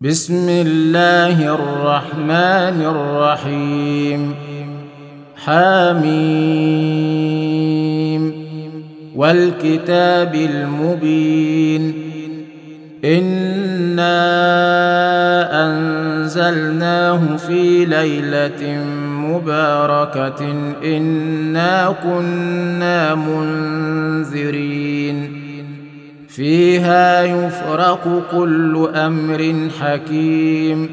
بسم الله الرحمن الرحيم. حميم والكتاب المبين. إنا أنزلناه في ليلة مباركة إنا كنا منذرين فيها يفرق كل أمر حكيم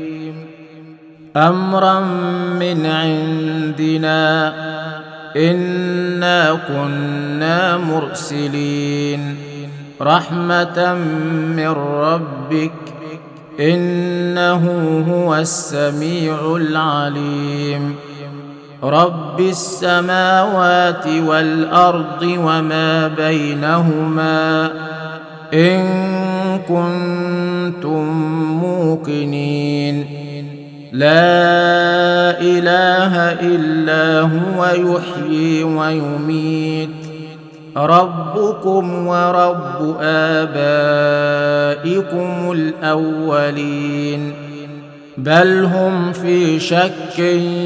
أمرا من عندنا إنا كنا مرسلين رحمة من ربك إنه هو السميع العليم رب السماوات والأرض وما بينهما إن كنتم موقنين لا إله إلا هو يحيي ويميت ربكم ورب آبائكم الأولين بل هم في شك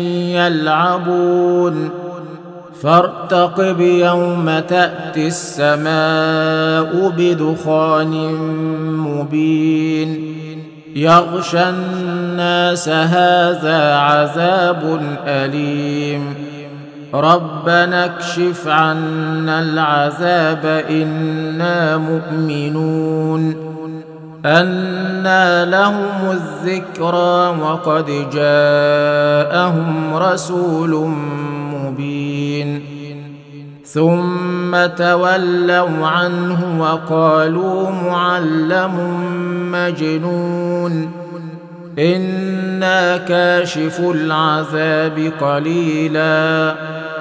يلعبون فارتقب يوم تأتي السماء بدخان مبين يغشى الناس هذا عذاب أليم ربنا اكشف عنا العذاب إنا مؤمنون أنى لهم الذكرى وقد جاءهم رسول مبين ثم تولوا عنه وقالوا معلم مجنون إنا كاشف العذاب قليلا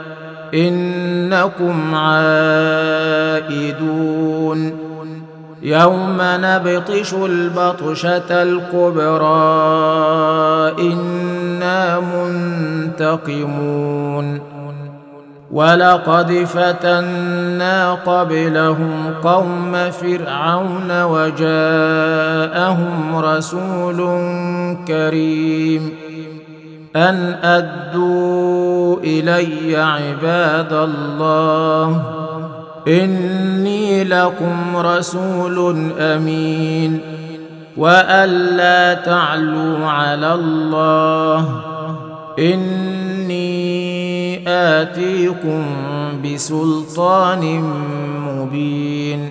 إنكم عائدون يوم نبطش البطشة الكبرى إنا منتقمون ولقد فتنا قبلهم قوم فرعون وجاءهم رسول كريم أن أدوا إلي عباد الله إني لكم رسول أمين وألا تعلوا على الله إني آتيكم بسلطان مبين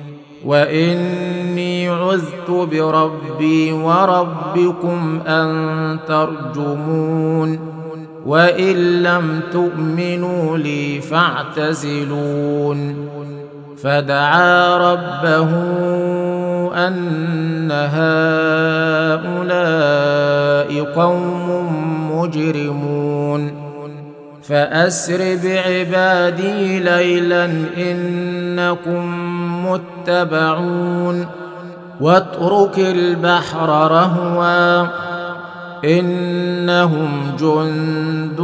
وإني عذت بربي وربكم أن ترجمون وإن لم تؤمنوا لي فاعتزلون فدعا ربه أن هؤلاء قوم مجرمون فأسر بعبادي ليلا إنكم متبعون واترك البحر رهوا إنهم جند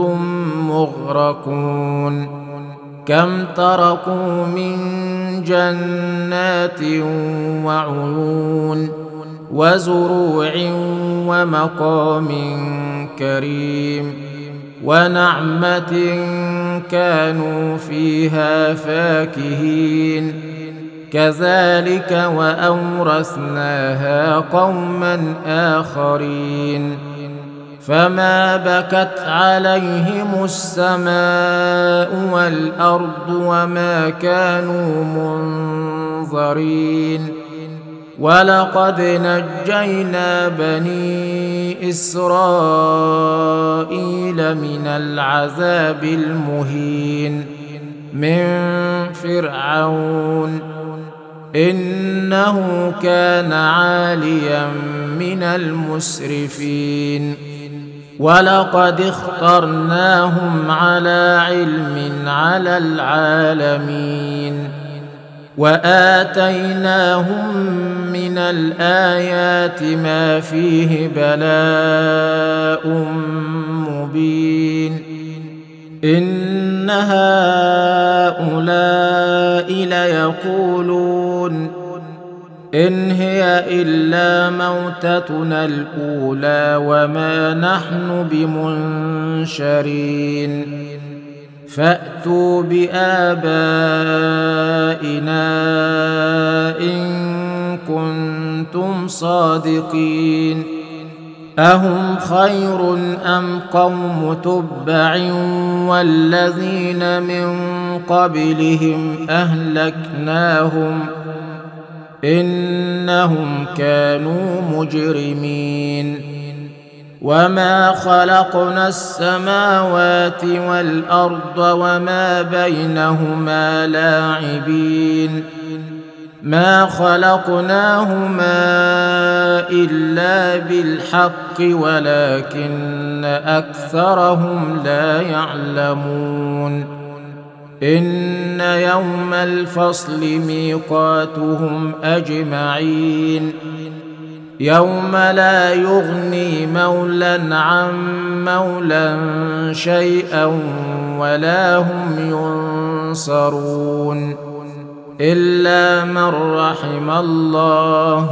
مغرقون كم تركوا من جنات وعيون وزروع ومقام كريم ونعمة كانوا فيها فاكهين كذلك وأورثناها قوما آخرين فما بكت عليهم السماء والأرض وما كانوا منظرين ولقد نجينا بني إسرائيل من العذاب المهين من فرعون إنه كان عاليا من المسرفين ولقد اخترناهم على علم على العالمين وآتيناهم من الآيات ما فيه بلاء مبين إن هؤلاء ليقولون إن هي إلا موتتنا الأولى وما نحن بمنشرين فأتوا بآبائنا إن كنتم صادقين أهم خير أم قوم تبع والذين من قبلهم أهلكناهم إنهم كانوا مجرمين وما خلقنا السماوات والأرض وما بينهما لاعبين ما خلقناهما إلا بالحق ولكن أكثرهم لا يعلمون إن يوم الفصل ميقاتهم أجمعين يوم لا يغني مولى عن مولى شيئا ولا هم ينصرون إلا من رحم الله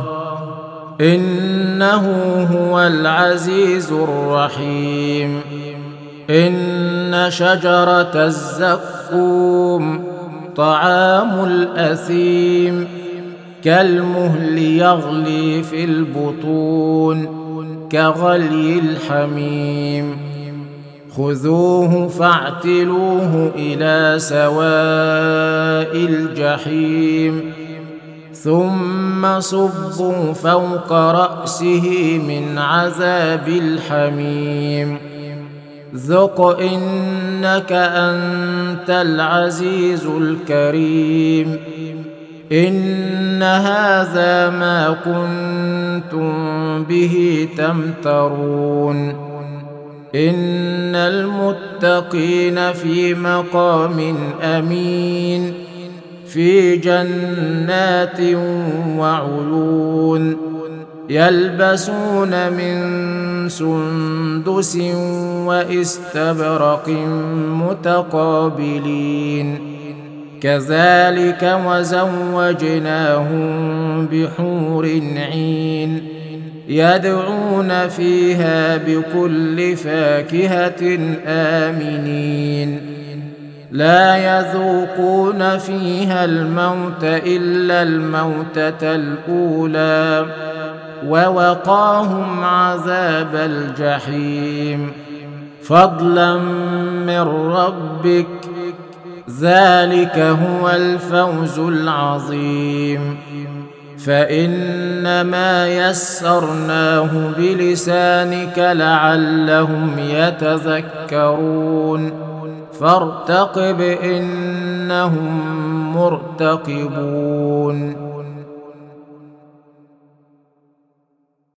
إنه هو العزيز الرحيم إن شجرة الزقوم طعام الأثيم كالمهل يغلي في البطون كغلي الحميم خذوه فاعتلوه إلى سواء الجحيم ثم صبوا فوق رأسه من عذاب الحميم ذق إنك أنت العزيز الكريم إن هذا ما كنتم به تمترون إن المتقين في مقام أمين في جنات وعيون يلبسون من سندس واستبرق متقابلين كذلك وزوجناهم بحور عين يدعون فيها بكل فاكهة آمنين لا يذوقون فيها الموت إلا الموتة الأولى ووقاهم عذاب الجحيم فضلا من ربك ذلك هو الفوز العظيم فإنما يسرناه بلسانك لعلهم يتذكرون فارتقب إنهم مرتقبون